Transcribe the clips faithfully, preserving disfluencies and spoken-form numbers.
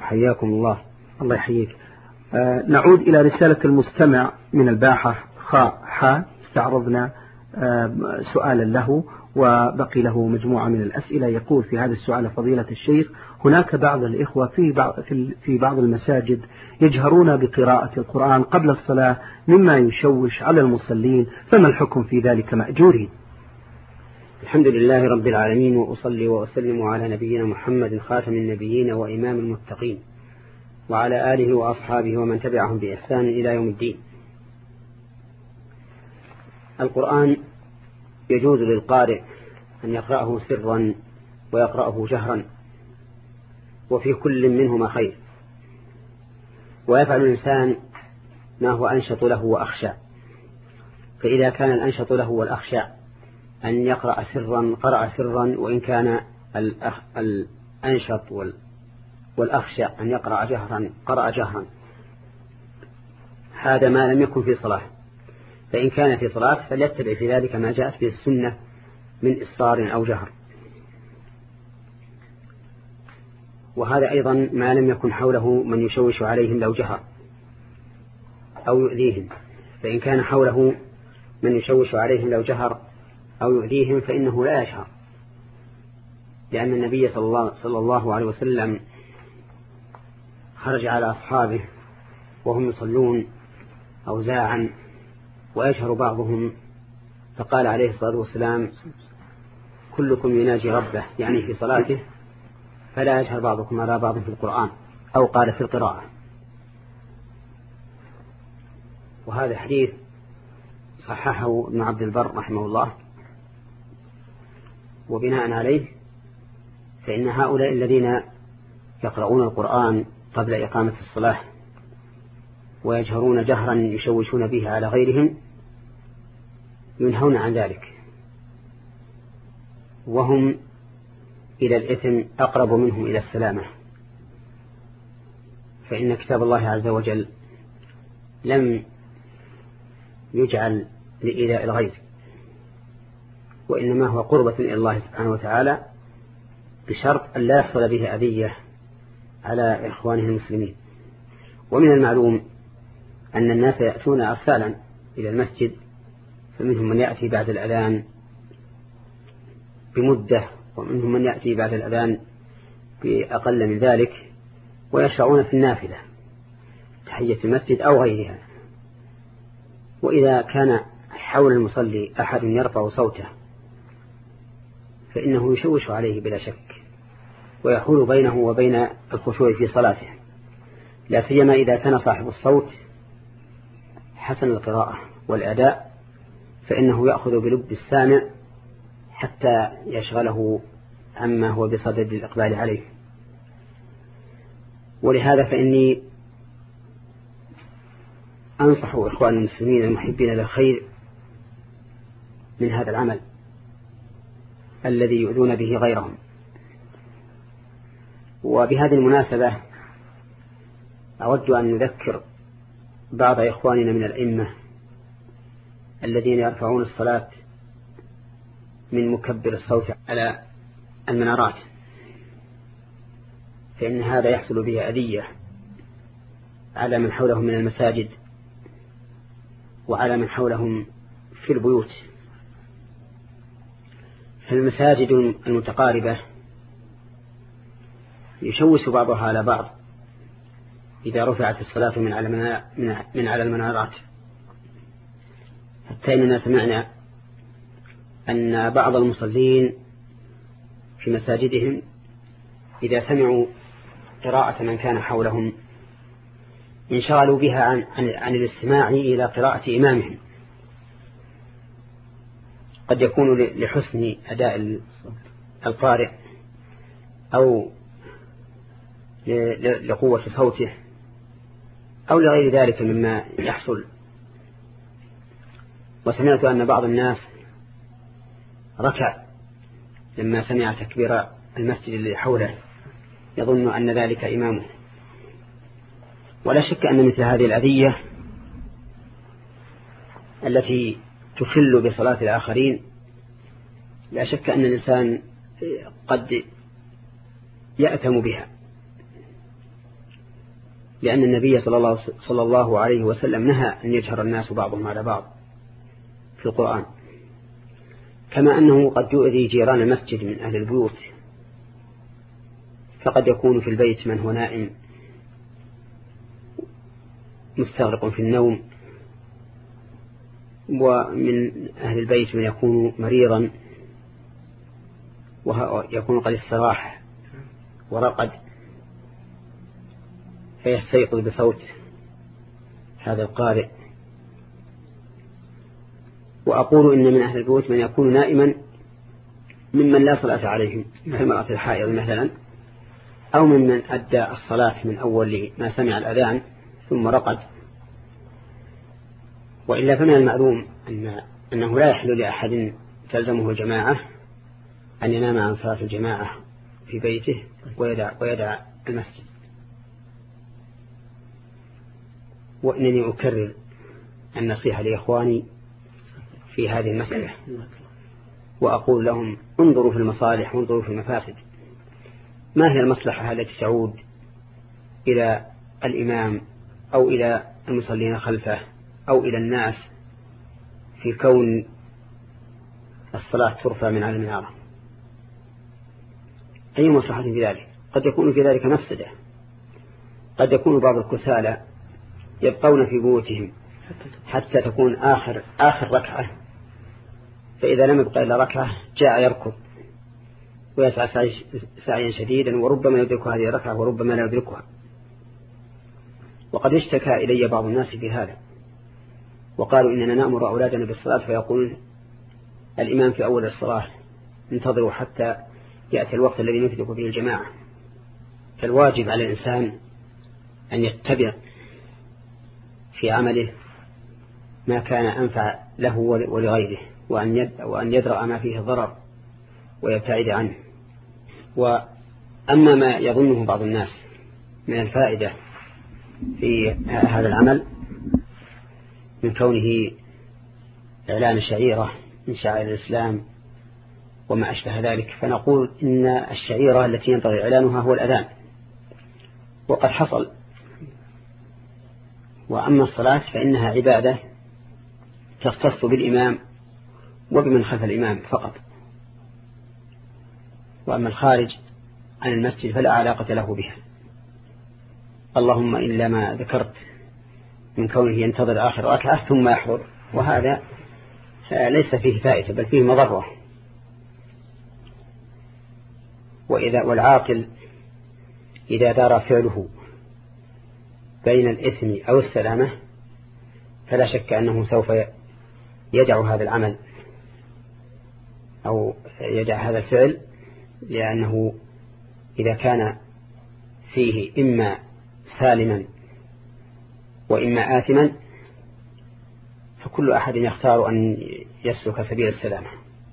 حياكم الله. الله يحييك. آه نعود إلى رسالة المستمع من الباحة خاء حاء. استعرضنا آه سؤالا له وبقي له مجموعة من الأسئلة. يقول في هذا السؤال: فضيلة الشيخ، هناك بعض الإخوة في بعض, في بعض المساجد يجهرون بقراءة القرآن قبل الصلاة مما يشوش على المصلين، فما الحكم في ذلك مأجورين؟ الحمد لله رب العالمين، وأصلي وأسلم على نبينا محمد خاتم النبيين وإمام المتقين، وعلى آله وأصحابه ومن تبعهم بإحسان إلى يوم الدين. القرآن يجوز للقارئ أن يقرأه سرا ويقرأه جهرا، وفي كل منهما خير، ويفعل الإنسان ما هو أنشط له وأخشى. فإذا كان الأنشط له والأخشى أن يقرأ سرا قرأ سرا، وإن كان الأنشط والأخشى أن يقرأ جهرا قرأ جهرا. هذا ما لم يكن في صلاة. فإن كان في صلاة فليتبع في ذلك ما جاءت به السنة من إصرار أو جهر. وهذا أيضا ما لم يكن حوله من يشوش عليهم لو جهر أو يؤذيهم. فإن كان حوله من يشوش عليهم لو جهر أو يؤذيهم فإنه لا يجهر، لأن النبي صلى الله, صلى الله عليه وسلم خرج على أصحابه وهم يصلون أوزاعا ويجهر بعضهم، فقال عليه الصلاة والسلام: كلكم يناجي ربه، يعني في صلاته، فلا يجهر بعضكم على بعض في القرآن، أو قال في القراءة. وهذا حديث صححه ابن عبد البر رحمه الله. وبناء عليه فإن هؤلاء الذين يقرؤون القرآن قبل إقامة الصلاة ويجهرون جهرا يشوشون به على غيرهم ينهون عن ذلك، وهم إلى الإثم أقرب منهم إلى السلامة. فإن كتاب الله عز وجل لم يجعل لإيذاء الغير، وإنما هو قربة إلى الله سبحانه وتعالى، بشرط أن لا يحصل به أذية على إخوانه المسلمين. ومن المعلوم أن الناس يأتون أرسالا إلى المسجد، فمنهم من يأتي بعد الأذان بمدة، ومنهم من يأتي بعد الأذان بأقل من ذلك، ويشرعون في النافلة تحية المسجد أو غيرها. وإذا كان حول المصلي أحد يرفع صوته فإنه يشوش عليه بلا شك، ويحول بينه وبين الخشوع في صلاته، لا سيما إذا كان صاحب الصوت حسن القراءة والأداء، فإنه يأخذ بلب السامع حتى يشغله عما هو بصدد الإقبال عليه. ولهذا فإني أنصح إخوان المسلمين المحبين للخير من هذا العمل الذي يؤذون به غيرهم. وبهذه المناسبة أود أن نذكر بعض إخواننا من الأئمة الذين يرفعون الصلاة من مكبر الصوت على المنارات، فإن هذا يحصل به أذية على من حولهم من المساجد وعلى من حولهم في البيوت. فالمساجد المتقاربة يشوش بعضها على بعض إذا رفعت الصلاة من على من على المنارات، حتى إننا سمعنا أن بعض المصلين في مساجدهم إذا سمعوا قراءة من كان حولهم انشغلوا بها عن, عن, عن الاستماع إلى قراءة إمامهم، قد يكون لحسن أداء القارئ أو لقوة صوته أو لغير ذلك مما يحصل. وسمعت أن بعض الناس ركع لما سمع تكبير المسجد الذي حوله يظن أن ذلك إمامه. ولا شك أن مثل هذه الأذية التي تخل بصلاة الآخرين لا شك أن الإنسان قد يأتم بها، لأن النبي صلى الله, صلى الله عليه وسلم نهى أن يجهر الناس بعضهم على بعض في القرآن، كما أنه قد يؤذي جيران المسجد من أهل البيوت، فقد يكون في البيت من هو نائم مستغرق في النوم، ومن أهل البيت من يكون مريضا ويكون قد استراح ورقد فيستيقظ بصوت هذا القارئ. وأقول إن من أهل البيوت من يكون نائما ممن لا صلاة عليهم كالمرأة الحائض مثلا، أو ممن أدى الصلاة من أول ما سمع الأذان ثم رقد. وإلا فمن المعلوم أن أنه لا يحل لأحد تلزمه الجماعة أن ينام عن صلاة الجماعة في بيته ويدع, ويدع المسجد. وإنني أكرر النصيحة لإخواني في هذه المسألة، وأقول لهم انظروا في المصالح وانظروا في المفاسد. ما هي المصلحة التي تعود إلى الإمام أو إلى المصلين خلفه أو إلى الناس في كون الصلاة ترفع من على المنارة؟ أي مصلحة في ذلك؟ قد يكون في ذلك مفسدة. قد يكون بعض الكسالى يبقون في بيوتهم حتى تكون آخر آخر ركعة، فإذا لم يبقى إلا ركعة جاء يركض ويسعى سعيا شديدا، وربما يدرك هذه الركعة وربما لا يدركها. وقد اشتكى إلي بعض الناس في هذا وقالوا إننا نأمر أولادنا بالصلاة فيقول الإمام في أول الصلاة انتظروا حتى يأتي الوقت الذي ندرك فيه الجماعة. فالواجب على الإنسان أن يتبع في عمله ما كان أنفع له ولغيره، وأن يدرأ ما فيه ضرر ويبتعد عنه. وأما ما يظنه بعض الناس من الفائدة في هذا العمل من كونه إعلان شعيرة من شعائر الإسلام وما أشبه ذلك، فنقول إن الشعيرة التي ينبغي إعلانها هو الأذان، وقد حصل. وأما الصلاة فإنها عبادة تختص بالإمام وبمن خلف الإمام فقط، وأما الخارج عن المسجد فلا علاقة له بها، اللهم إلا ما ذكرت من كونه ينتظر آخر ركعة ثم يحضر، وهذا ليس فيه فائدة بل فيه مضرة. وإذا والعاقل إذا دار فعله بين الإثم أو السلامة فلا شك أنه سوف يدع هذا العمل أو يدع هذا الفعل، لأنه إذا كان فيه إما سالما وإما آثما فكل أحد يختار أن يسلك سبيل السلامة.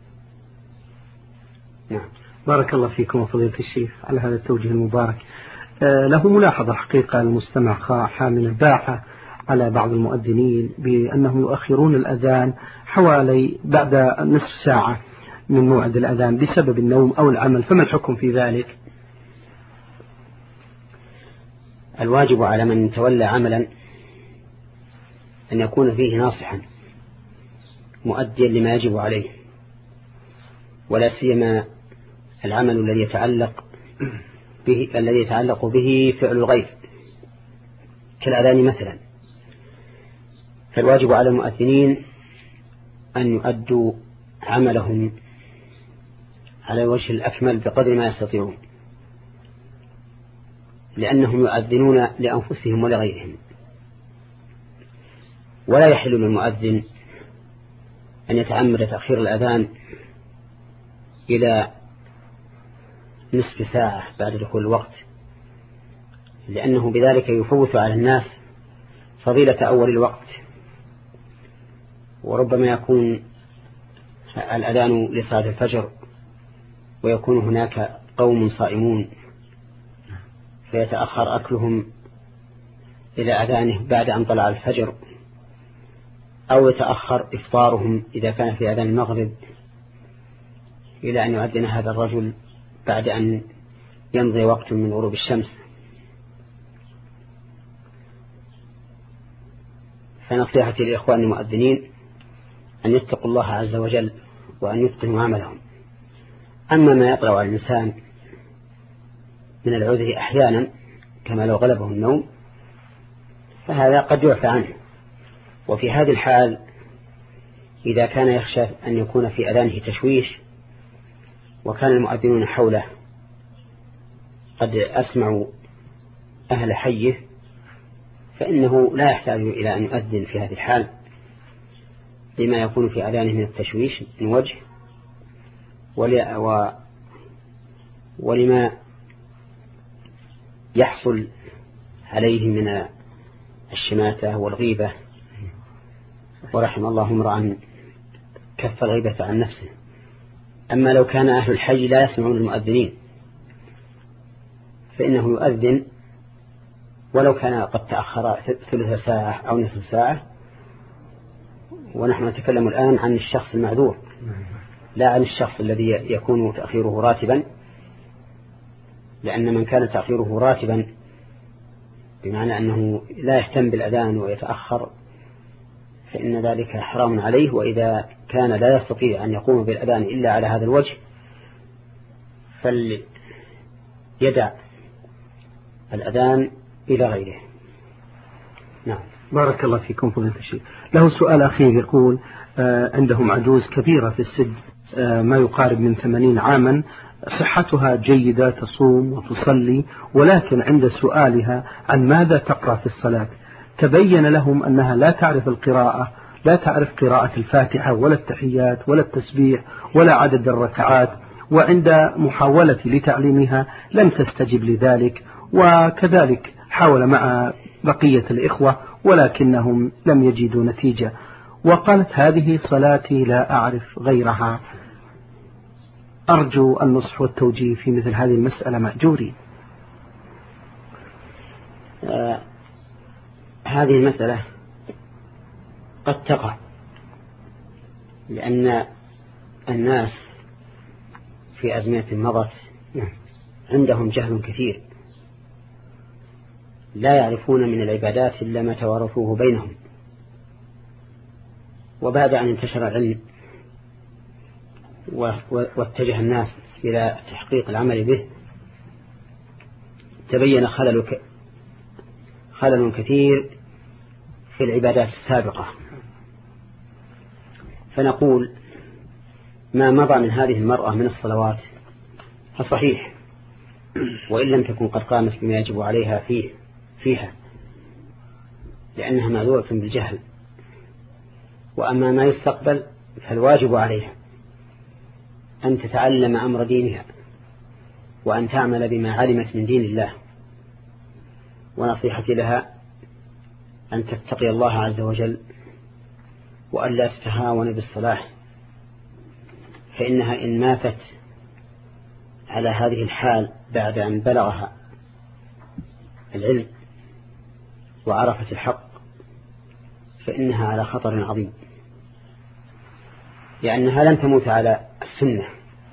نعم. بارك الله فيكم وفضيلة الشيخ على هذا التوجيه المبارك. آه له ملاحظة حقيقة المستمع خاحة من الباحة على بعض المؤذنين بأنهم يؤخرون الأذان حوالي بعد نصف ساعة من موعد الأذان بسبب النوم أو العمل، فما الحكم في ذلك؟ الواجب على من تولى عملا أن يكون فيه ناصحا مؤديا لما يجب عليه، ولا سيما العمل الذي يتعلق به الذي يتعلق به فعل الغير كالأذان مثلا. فالواجب على المؤذنين أن يؤدوا عملهم على الوجه الأكمل بقدر ما يستطيعون، لأنهم يؤذنون لأنفسهم ولغيرهم. ولا يحل للمؤذن أن يتعمد تأخير الأذان إلى نصف ساعة بعد دخول الوقت، لأنه بذلك يفوت على الناس فضيلة أول الوقت. وربما يكون الأذان لصلاة الفجر ويكون هناك قوم صائمون فيتأخر أكلهم إلى أذانه بعد أن طلع الفجر، أو يتأخر إفطارهم إذا كان في أذان المغرب إلى أن يؤذن هذا الرجل بعد أن يمضي وقت من غروب الشمس. فنصيحتي لإخوان المؤذنين أن يتقوا الله عز وجل وأن يتقنوا عملهم. أما ما يطرأ على الإنسان من العذر أحيانا كما لو غلبه النوم فهذا قد يعفى عنه. وفي هذه الحال إذا كان يخشى أن يكون في أذانه تشويش وكان المؤذنون حوله قد أسمعوا أهل حيه فإنه لا يحتاج إلى أن يؤذن في هذه الحال لما يكون في أذانه من التشويش من وجه ولما يحصل عليه من الشماتة والغيبة. ورحم الله امرأ كف الغيبة عن نفسه. أما لو كان أهل الحي لا يسمعون المؤذنين فإنه يؤذن ولو كان قد تأخر ثلث ساعة أو نصف ساعة. ونحن نتكلم الآن عن الشخص المعذور لا عن الشخص الذي يكون تأخيره راتبا، لأن من كان تأخيره راتبا بمعنى أنه لا يهتم بالأذان ويتأخر فإن ذلك حرام عليه. وإذا كان لا يستطيع أن يقوم بالأذان إلا على هذا الوجه فليدع الأذان إلى غيره. نعم. بارك الله فيكم فضيلة الشيخ. له سؤال أخير يقول آه عندهم عجوز كبيرة في السن آه ما يقارب من ثمانين عاما، صحتها جيدة تصوم وتصلي، ولكن عند سؤالها عن ماذا تقرأ في الصلاة تبين لهم أنها لا تعرف القراءة، لا تعرف قراءة الفاتحة ولا التحيات ولا التسبيح ولا عدد الركعات، وعند محاولة لتعليمها لم تستجب لذلك، وكذلك حاول مع بقية الإخوة ولكنهم لم يجدوا نتيجة، وقالت هذه صلاتي لا أعرف غيرها. أرجو النصح والتوجيه في مثل هذه المسألة مأجورين. آه هذه المسألة قد تقع لأن الناس في أزمنة مضت عندهم جهل كثير لا يعرفون من العبادات إلا ما توارثوه بينهم. وبعد أن انتشر العلم واتجه الناس إلى تحقيق العمل به تبين خلل خلل كثير في العبادات السابقة. فنقول ما مضى من هذه المرأة من الصلوات فصحيح وإن لم تكن قد قامت بما يجب عليها فيه فيها لأنها معذورة بالجهل. وأما ما يستقبل فالواجب عليها أن تتعلم أمر دينها وأن تعمل بما علمت من دين الله. ونصيحتي لها أن تتقي الله عز وجل وأن لا تتهاون بالصلاح، فإنها إن ماتت على هذه الحال بعد أن بلغها العلم وعرفت الحق فإنها على خطر عظيم، لأنها لن تموت على السنة.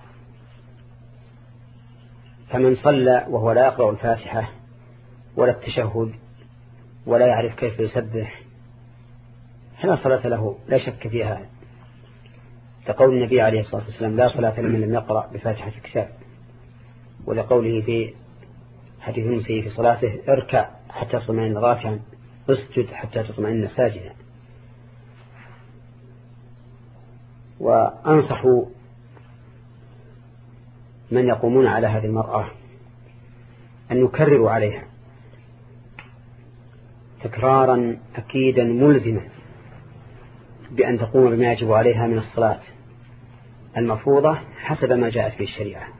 فمن صلى وهو لا يقرأ الفاتحة ولا التشهد ولا يعرف كيف يسبح فلا صلاة له لا شك في هذا، لقول النبي عليه الصلاة والسلام لا صلاة لمن لم يقرأ بفاتحة الكتاب، ولقوله في حديث المسيء في صلاته اركع حتى تطمئن راكعا اسجد حتى تطمئن ساجدا. وأنصح من يقومون على هذه المرأة أن يكرروا عليها تكرارا أكيدا ملزما بأن تقوم بما يجب عليها من الصلاة المفروضة حسب ما جاءت في الشريعة.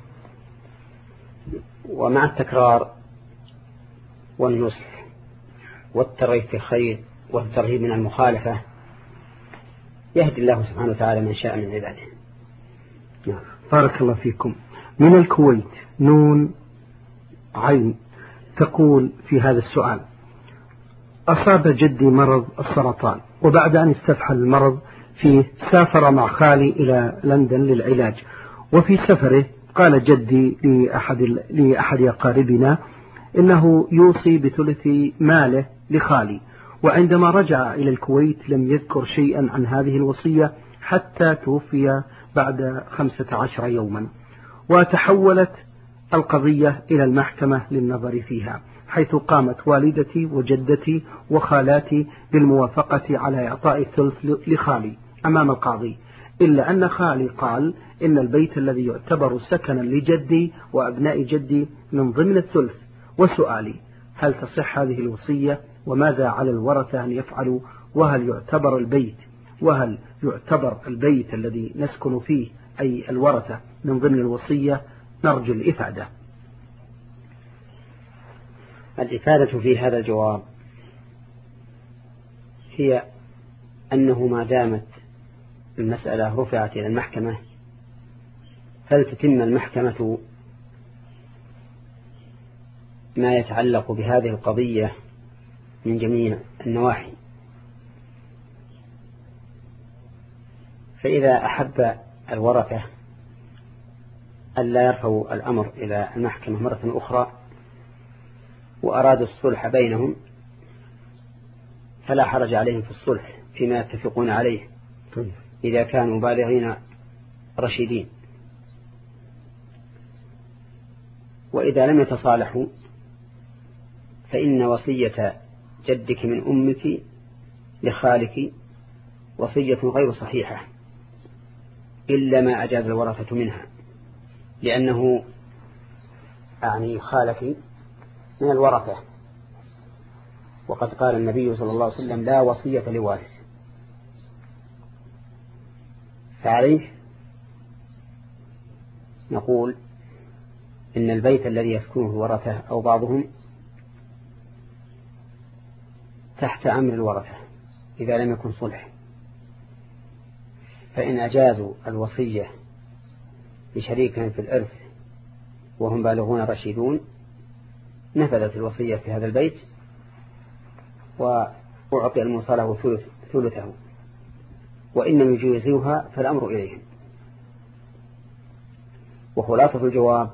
ومع التكرار والنصح والترغيب في الخير والترهيب من المخالفة يهدي الله سبحانه وتعالى من شاء من عباده. نعم. بارك الله فيكم. من الكويت نون عين تقول في هذا السؤال: أصاب جدي مرض السرطان، وبعد أن استفحل المرض فيه سافر مع خالي إلى لندن للعلاج، وفي سفره قال جدي لأحد, لأحد أقاربنا إنه يوصي بثلث ماله لخالي، وعندما رجع إلى الكويت لم يذكر شيئا عن هذه الوصية حتى توفي بعد خمسة عشر يوما. وتحولت القضية إلى المحكمة للنظر فيها، حيث قامت والدتي وجدتي وخالاتي بالموافقة على إعطاء الثلث لخالي أمام القاضي، إلا أن خالي قال إن البيت الذي يعتبر سكنا لجدي وأبناء جدي من ضمن الثلث. وسؤالي: هل تصح هذه الوصية؟ وماذا على الورثة أن يفعلوا؟ وهل يعتبر البيت وهل يعتبر البيت الذي نسكن فيه أي الورثة من ضمن الوصية؟ نرجو الإفادة. الإفادة في هذا الجواب هي أنه ما دامت المسألة رفعت إلى المحكمة فلتتم المحكمة ما يتعلق بهذه القضية من جميع النواحي. فإذا أحب الورثة ألا يرفعوا الأمر إلى المحكمة مرة أخرى وأرادوا الصلح بينهم فلا حرج عليهم في الصلح فيما يتفقون عليه إذا كانوا بالغين رشيدين. وإذا لم يتصالحوا فإن وصية جدك من أمك لخالك وصية غير صحيحة إلا ما أجاز الورثة منها، لأنه أعني خالك من الورثة، وقد قال النبي صلى الله عليه وسلم: لا وصية لوارث. فعليه نقول إن البيت الذي يسكنه الورثة أو بعضهم تحت أمر الورثة إذا لم يكن صلح، فإن أجازوا الوصية لشريكهم في الإرث وهم بالغون رشيدون نفذت الوصية في هذا البيت وأعطي الموصى له ثلثه، وإن لم يجوزوها فالأمر إليهم. وخلاصة الجواب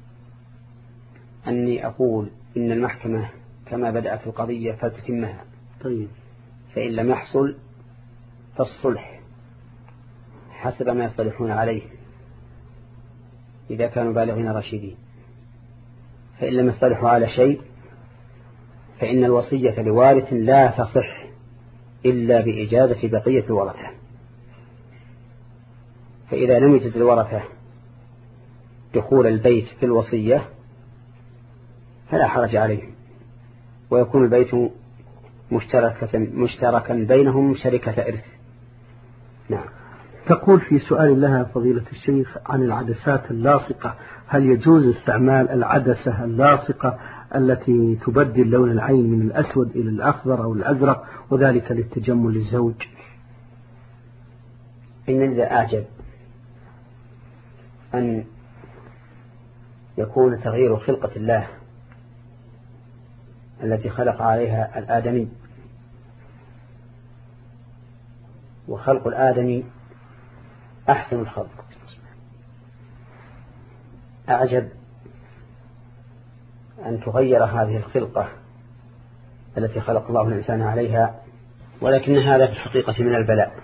أني أقول إن المحكمة كما بدأت القضية فلتتمها. طيب. فإن لم يحصل فالصلح حسب ما يصطلحون عليه إذا كانوا بالغين رشيدين. فإن لم يصطلحوا على شيء فإن الوصية لوارث لا تصح إلا بإجازة بقية الورثة. فإذا لم يجز الورثة دخول البيت في الوصية فلا حرج عليهم، ويكون البيت مشتركة مشتركا بينهم شركة إرث. نعم. تقول في سؤال لها فضيلة الشيخ عن العدسات اللاصقة: هل يجوز استعمال العدسة اللاصقة التي تبدل لون العين من الأسود إلى الأخضر أو الأزرق وذلك للتجمل للزوج؟ إن إذا أعجب أن يكون تغيير خلقة الله التي خلق عليها الآدمي، وخلق الآدمي أحسن الخلق، أعجب أن تغير هذه الخلقة التي خلق الله الإنسان عليها، ولكن هذا في الحقيقة من البلاء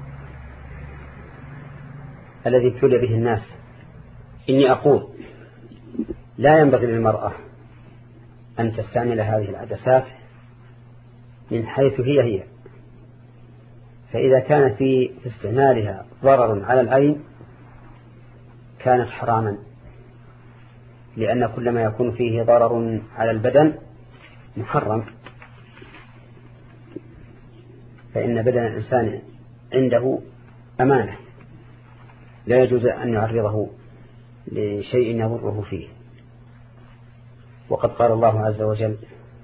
الذي ابتلي به الناس. إني أقول لا ينبغي للمرأة أن تستعمل هذه العدسات من حيث هي هي، فإذا كان في استعمالها ضرر على العين كانت حراما، لأن كل ما يكون فيه ضرر على البدن محرم. فإن بدن الإنسان عنده أمانة لا يجوز أن يعرضه لشيء يضره فيه. وقد قال الله عز وجل: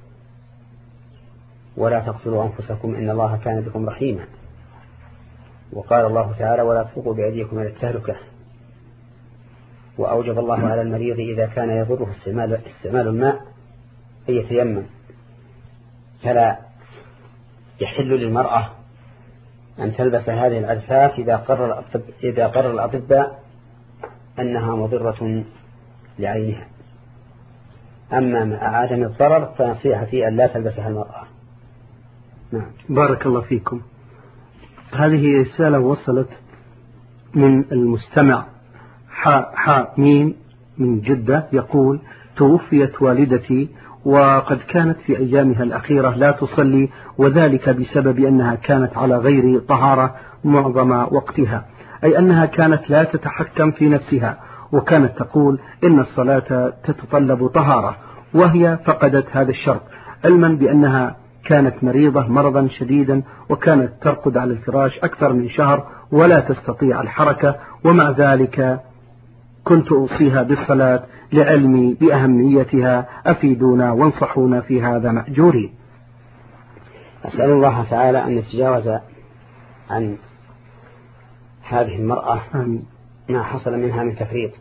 ولا تقتلوا أنفسكم إن الله كان بكم رحيما. وقال الله تعالى: ولا تلقوا بأيديكم إلى التهلكة. وأوجب الله على المريض إذا كان يضره استعمال, استعمال الماء أن يتيمم. فلا يحل للمرأة أن تلبس هذه العدسات إذا قرر إذا قرر الأطباء أنها مضرة لعينها. أما مع عدم الضرر فنصيحتي أن لا تلبسها المرأة. نعم. بارك الله فيكم. هذه رسالة وصلت من المستمع حاء حاء ميم من جدة، يقول: توفيت والدتي وقد كانت في أيامها الأخيرة لا تصلي، وذلك بسبب أنها كانت على غير طهارة معظم وقتها، أي أنها كانت لا تتحكم في نفسها، وكانت تقول إن الصلاة تتطلب طهارة، وهي فقدت هذا الشرط، علما بأنها كانت مريضة مرضا شديدا، وكانت ترقد على الفراش أكثر من شهر ولا تستطيع الحركة، ومع ذلك كنت أوصيها بالصلاة لعلمي بأهميتها، أفيدونا وانصحونا في هذا مأجورين. أسأل الله تعالى أن يتجاوز عن هذه المرأة آمين. ما حصل منها من تفريط.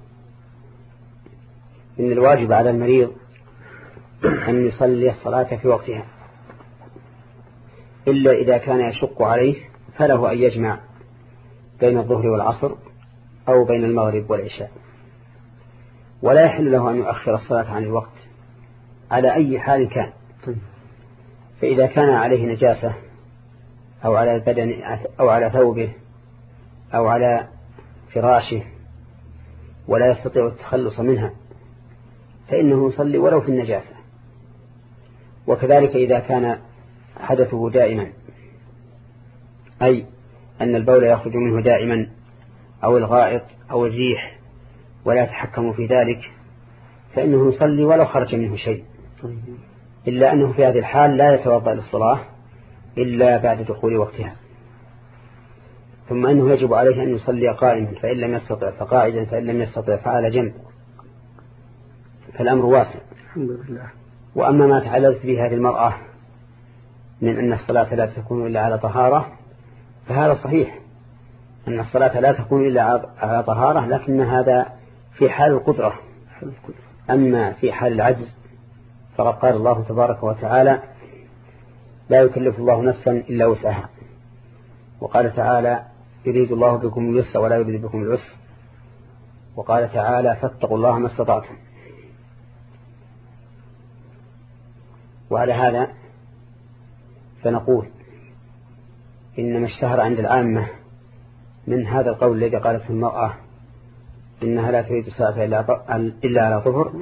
إن الواجب على المريض أن يصلي الصلاة في وقتها، إلا إذا كان يشق عليه فله أن يجمع بين الظهر والعصر أو بين المغرب والعشاء، ولا يحل له أن يؤخر الصلاة عن الوقت على أي حال كان. فإذا كان عليه نجاسة أو على البدن أو على ثوبه أو على فراشه ولا يستطيع التخلص منها فإنه يصلي ولو في النجاسة. وكذلك إذا كان حدثه دائما، أي أن البول يخرج منه دائما أو الغائط أو الريح ولا يتحكم في ذلك فإنه يصلي ولو خرج منه شيء، إلا أنه في هذه الحال لا يتوضأ للصلاة إلا بعد دخول وقتها. ثم أنه يجب عليه أن يصلي قائما، فإن لم يستطع فقاعدا، فإن لم يستطع فعلى جنب، فالأمر واسع. الحمد لله. وأما ما تعللت به هذه المرأة من أن الصلاة لا تكون إلا على طهارة فهذا صحيح، أن الصلاة لا تكون إلا على طهارة، لكن هذا في حال القدرة. أما في حال العجز فقد قال الله تبارك وتعالى: لا يكلف الله نفسا إلا وسعها. وقال تعالى: يريد الله بكم اليسر ولا يريد بكم العسر. وقال تعالى: فاتقوا الله ما استطعتم. وعلى هذا فنقول إنما اشتهر عند العامة من هذا القول الذي قالته المرأة إنها لا تريد الصلاة إلا على طهر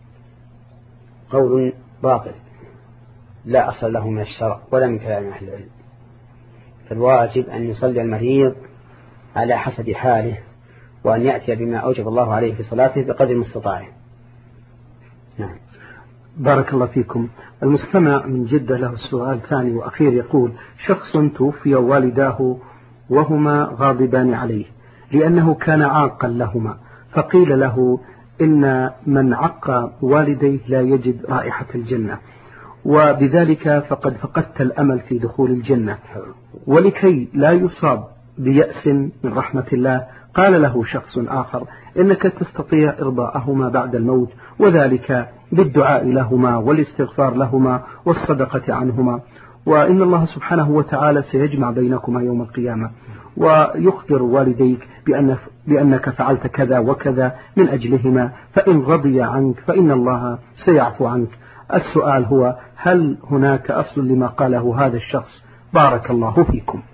قول باطل لا أصل له من الشرع ولا من كلام أهل العلم. فالواجب أن يصلي المريض على حسب حاله، وأن يأتي بما أوجب الله عليه في صلاته بقدر المستطاع. نعم. بارك الله فيكم. المستمع من جدة له السؤال ثاني وأخير، يقول: شخص توفي والداه وهما غاضبان عليه لأنه كان عاقا لهما، فقيل له إن من عق والديه لا يجد رائحة الجنة، وبذلك فقد فقدت الأمل في دخول الجنة، ولكي لا يصاب بيأس من رحمة الله قال له شخص آخر: إنك تستطيع إرضاءهما بعد الموت، وذلك بالدعاء لهما والاستغفار لهما والصدقة عنهما، وإن الله سبحانه وتعالى سيجمع بينكما يوم القيامة، ويخبر والديك بأن بأنك فعلت كذا وكذا من أجلهما، فإن رضي عنك فإن الله سيعفو عنك. السؤال هو: هل هناك أصل لما قاله هذا الشخص؟ بارك الله فيكم.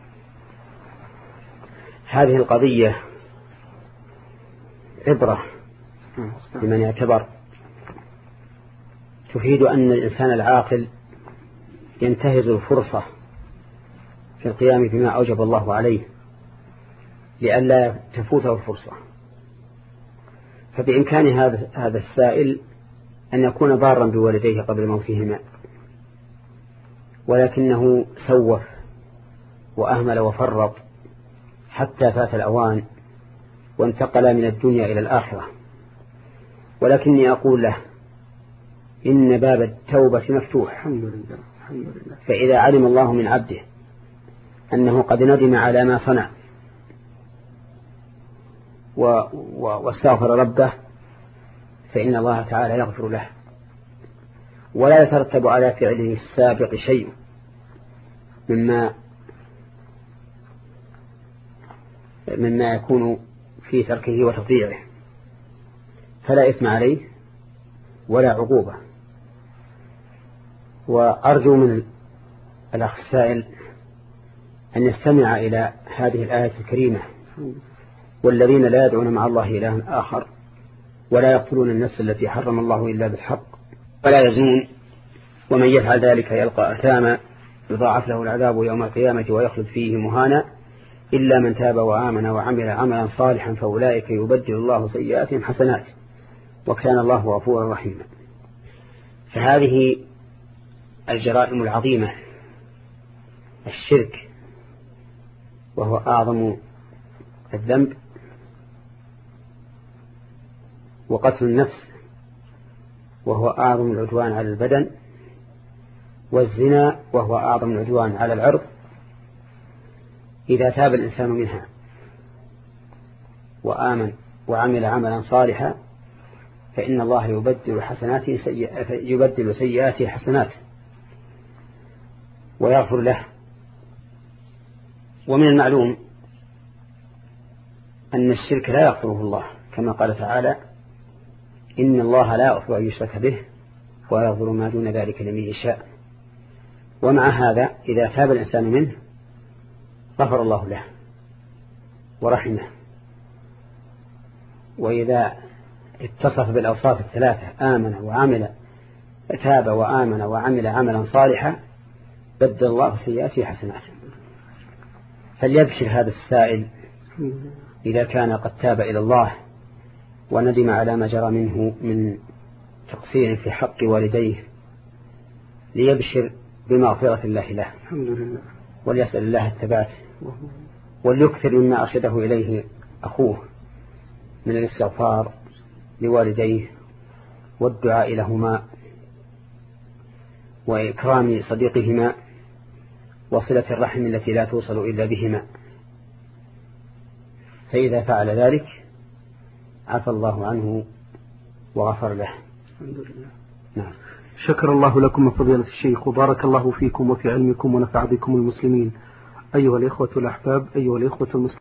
هذه القضية عبرة لمن يعتبر، تفيد أن الإنسان العاقل ينتهز الفرصة في القيام بما أوجب الله عليه لئلا تفوته الفرصة. فبإمكان هذا هذا السائل أن يكون بارا بوالديه قبل موتهما، ولكنه سوف وأهمل وفرط حتى فات الأوان وانتقل من الدنيا إلى الآخرة. ولكني أقول له إن باب التوبة مفتوح، الحمد لله. الحمد لله. فإذا علم الله من عبده أنه قد ندم على ما صنع واستغفر ربه فإن الله تعالى يغفر له، ولا يترتب على فعله السابق شيء مما مما يكون في تركه وتضييعه، فلا إثم عليه ولا عقوبة. وأرجو من الأخ السائل أن يستمع إلى هذه الآية الكريمة: والذين لا يدعون مع الله إلها آخر ولا يقتلون النفس التي حرم الله إلا بالحق ولا يزنون ومن يفعل ذلك يلقى أثاما يضاعف له العذاب يوم القيامة ويخلد فيه مهانا إلا من تاب وآمن وعمل عملا صالحا فأولئك يبدل الله سيئاتهم حسنات وكان الله غفورا رحيما. فهذه الجرائم العظيمة، الشرك وهو أعظم الذنب، وقتل النفس وهو أعظم العدوان على البدن، والزنا وهو أعظم العدوان على العرض، إذا تاب الإنسان منها وآمن وعمل عملا صالحا فإن الله يبدل حسناته سيئات يبدل سيئاته حسنات ويغفر له. ومن المعلوم أن الشرك لا يغفره الله، كما قال تعالى: إن الله لا يغفر أن يشرك به ويغفر ما دون ذلك لمن يشاء. ومع هذا إذا تاب الإنسان منه غفر الله له ورحمه. وإذا اتصف بالأوصاف الثلاثة آمن وعمل تاب وآمن وعمل عملا صالحا بدل الله سيئاته حسنات. فليبشر هذا السائل إذا كان قد تاب إلى الله وندم على ما جرى منه من تقصير في حق والديه، ليبشر بمغفرة الله له وليسأل الله الثبات، وليكثر مما أرشده إليه أخوه من الاستغفار لوالديه والدعاء لهما وإكرام صديقهما وصلة الرحم التي لا توصل إلا بهما، فإذا فعل ذلك عفى الله عنه وغفر له. الحمد لله. نعم. شكر الله لكم فضيلة الشيخ وبارك الله فيكم وفي علمكم ونفع بكم المسلمين. أيها الإخوة الأحباب، أيها الإخوة المسلمين.